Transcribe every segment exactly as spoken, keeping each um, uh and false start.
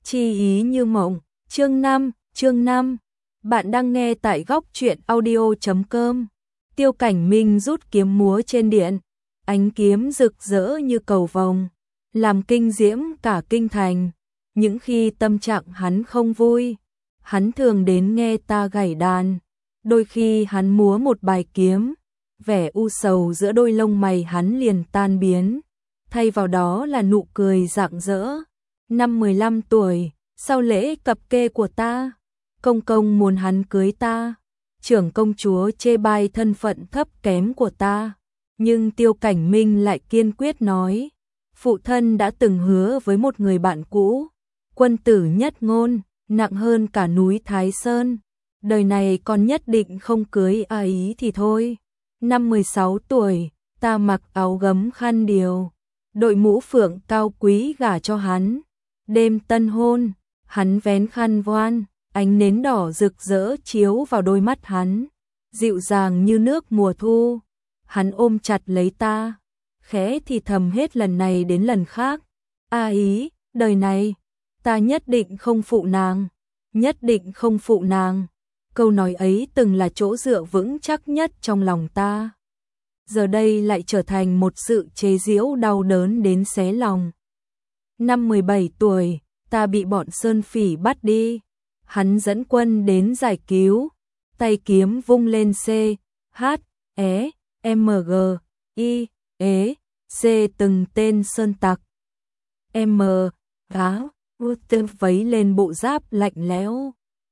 Chi ý như mộng, chương năm, chương năm. Bạn đang nghe tại góc truyện audio chấm com. Tiêu Cảnh Minh rút kiếm múa trên điện, ánh kiếm rực rỡ như cầu vồng, làm kinh diễm cả kinh thành. Những khi tâm trạng hắn không vui, hắn thường đến nghe ta gảy đàn. Đôi khi hắn múa một bài kiếm, vẻ u sầu giữa đôi lông mày hắn liền tan biến, thay vào đó là nụ cười rạng rỡ. Năm mười lăm tuổi, sau lễ cập kê của ta, công công muốn hắn cưới ta. Trưởng công chúa chê bai thân phận thấp kém của ta, nhưng Tiêu Cảnh Minh lại kiên quyết nói, phụ thân đã từng hứa với một người bạn cũ, quân tử nhất ngôn, nặng hơn cả núi Thái Sơn, đời này con nhất định không cưới ai ý thì thôi. Năm mười sáu tuổi, ta mặc áo gấm khăn điều, đội mũ phượng cao quý gả cho hắn. Đêm tân hôn, hắn vén khăn voan, ánh nến đỏ rực rỡ chiếu vào đôi mắt hắn, dịu dàng như nước mùa thu. Hắn ôm chặt lấy ta, khẽ thì thầm hết lần này đến lần khác, a ý, đời này, ta nhất định không phụ nàng, nhất định không phụ nàng. Câu nói ấy từng là chỗ dựa vững chắc nhất trong lòng ta, giờ đây lại trở thành một sự chế giễu đau đớn đến xé lòng. Năm mười bảy tuổi, ta bị bọn Sơn Phỉ bắt đi. Hắn dẫn quân đến giải cứu, tay kiếm vung lên C, H, E, M, G, I, E, C từng tên sơn tặc. M, áo, tư vấy lên bộ giáp lạnh lẽo.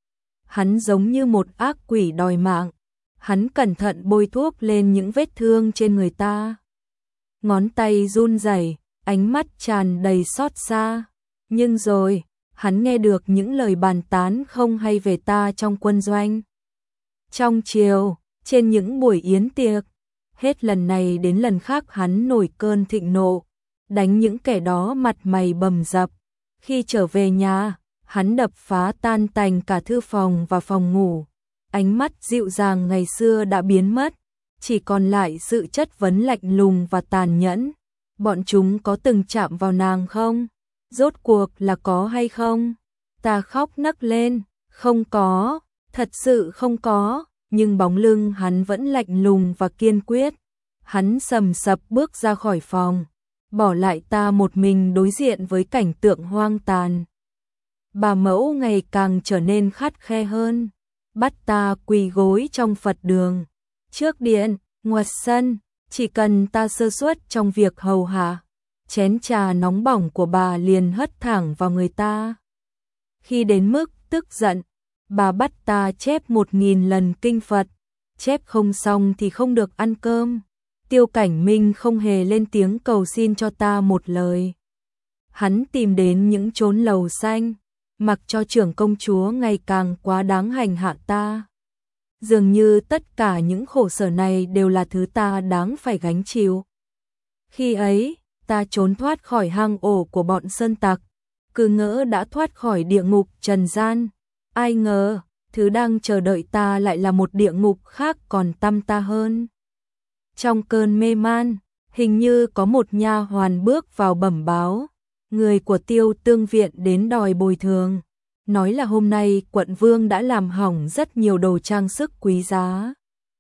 Hắn giống như một ác quỷ đòi mạng. Hắn cẩn thận bôi thuốc lên những vết thương trên người ta. Ngón tay run rẩy, ánh mắt tràn đầy xót xa. Nhưng rồi, hắn nghe được những lời bàn tán không hay về ta trong quân doanh. Trong chiều, trên những buổi yến tiệc, hết lần này đến lần khác hắn nổi cơn thịnh nộ, đánh những kẻ đó mặt mày bầm dập. Khi trở về nhà, hắn đập phá tan tành cả thư phòng và phòng ngủ. Ánh mắt dịu dàng ngày xưa đã biến mất, chỉ còn lại sự chất vấn lạnh lùng và tàn nhẫn. Bọn chúng có từng chạm vào nàng không? Rốt cuộc là có hay không? Ta khóc nấc lên, không có, thật sự không có, nhưng bóng lưng hắn vẫn lạnh lùng và kiên quyết. Hắn sầm sập bước ra khỏi phòng, bỏ lại ta một mình đối diện với cảnh tượng hoang tàn. Bà mẫu ngày càng trở nên khắt khe hơn, bắt ta quỳ gối trong Phật đường, trước điện, ngoài sân, chỉ cần ta sơ suất trong việc hầu hạ, chén trà nóng bỏng của bà liền hất thẳng vào người ta. Khi đến mức tức giận, bà bắt ta chép một nghìn lần kinh Phật, chép không xong thì không được ăn cơm. Tiêu Cảnh Minh không hề lên tiếng cầu xin cho ta một lời. Hắn tìm đến những chốn lầu xanh, mặc cho trưởng công chúa ngày càng quá đáng hành hạ ta. Dường như tất cả những khổ sở này đều là thứ ta đáng phải gánh chịu. Khi ấy, ta trốn thoát khỏi hang ổ của bọn sơn tặc, cứ ngỡ đã thoát khỏi địa ngục trần gian. Ai ngờ, thứ đang chờ đợi ta lại là một địa ngục khác còn tăm ta hơn. Trong cơn mê man, hình như có một nha hoàn bước vào bẩm báo, người của Tiêu Tương viện đến đòi bồi thường, nói là hôm nay quận vương đã làm hỏng rất nhiều đồ trang sức quý giá.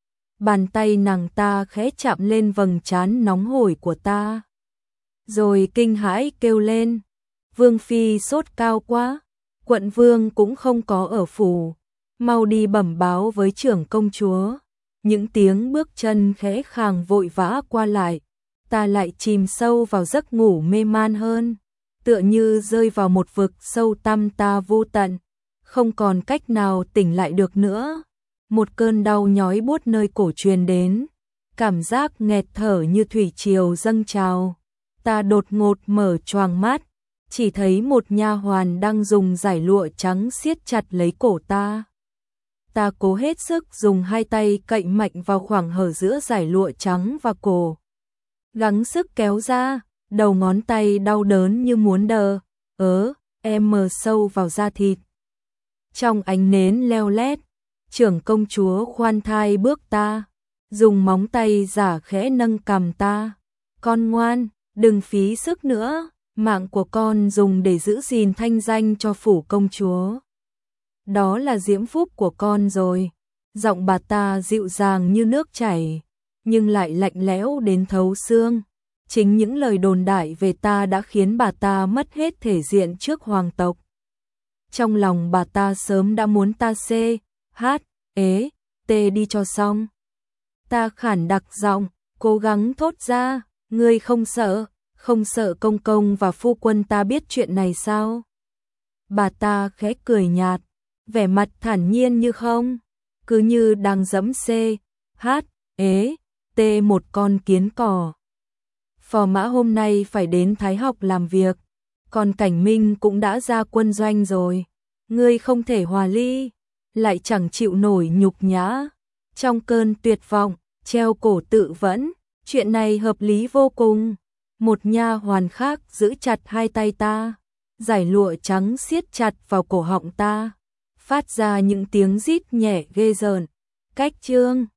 Bàn tay nàng ta khẽ chạm lên vầng trán nóng hổi của ta, rồi kinh hãi kêu lên, vương phi sốt cao quá, quận vương cũng không có ở phủ, mau đi bẩm báo với trưởng công chúa. Những tiếng bước chân khẽ khàng vội vã qua lại, ta lại chìm sâu vào giấc ngủ mê man hơn, tựa như rơi vào một vực sâu tăm ta vô tận, không còn cách nào tỉnh lại được nữa. Một cơn đau nhói buốt nơi cổ truyền đến, cảm giác nghẹt thở như thủy triều dâng trào. Ta đột ngột mở choàng mắt, chỉ thấy một nha hoàn đang dùng dải lụa trắng siết chặt lấy cổ ta. Ta cố hết sức dùng hai tay cậy mạnh vào khoảng hở giữa dải lụa trắng và cổ, gắng sức kéo ra, đầu ngón tay đau đớn như muốn đờ ớ em mờ sâu vào da thịt. Trong ánh nến leo lét, trưởng công chúa khoan thai bước ta, dùng móng tay giả khẽ nâng cằm ta, con ngoan, đừng phí sức nữa, Mạng của con dùng để giữ gìn thanh danh cho phủ công chúa. Đó là diễm phúc của con rồi. Giọng bà ta dịu dàng như nước chảy, nhưng lại lạnh lẽo đến thấu xương. Chính những lời đồn đại về ta đã khiến bà ta mất hết thể diện trước hoàng tộc. Trong lòng bà ta sớm đã muốn ta xê, hát, ế, tê đi cho xong. Ta khản đặc giọng, cố gắng thốt ra, ngươi không sợ, không sợ công công và phu quân ta biết chuyện này sao? Bà ta khẽ cười nhạt, vẻ mặt thản nhiên như không, cứ như đang giẫm xê, hát, ế, tê một con kiến cỏ. Phò mã hôm nay phải đến Thái Học làm việc, còn Cảnh Minh cũng đã ra quân doanh rồi. Ngươi không thể hòa ly, lại chẳng chịu nổi nhục nhã. Trong cơn tuyệt vọng, treo cổ tự vẫn, chuyện này hợp lý vô cùng. Một nha hoàn khác giữ chặt hai tay ta, giải lụa trắng siết chặt vào cổ họng ta, phát ra những tiếng rít nhẹ ghê rợn. Cách chương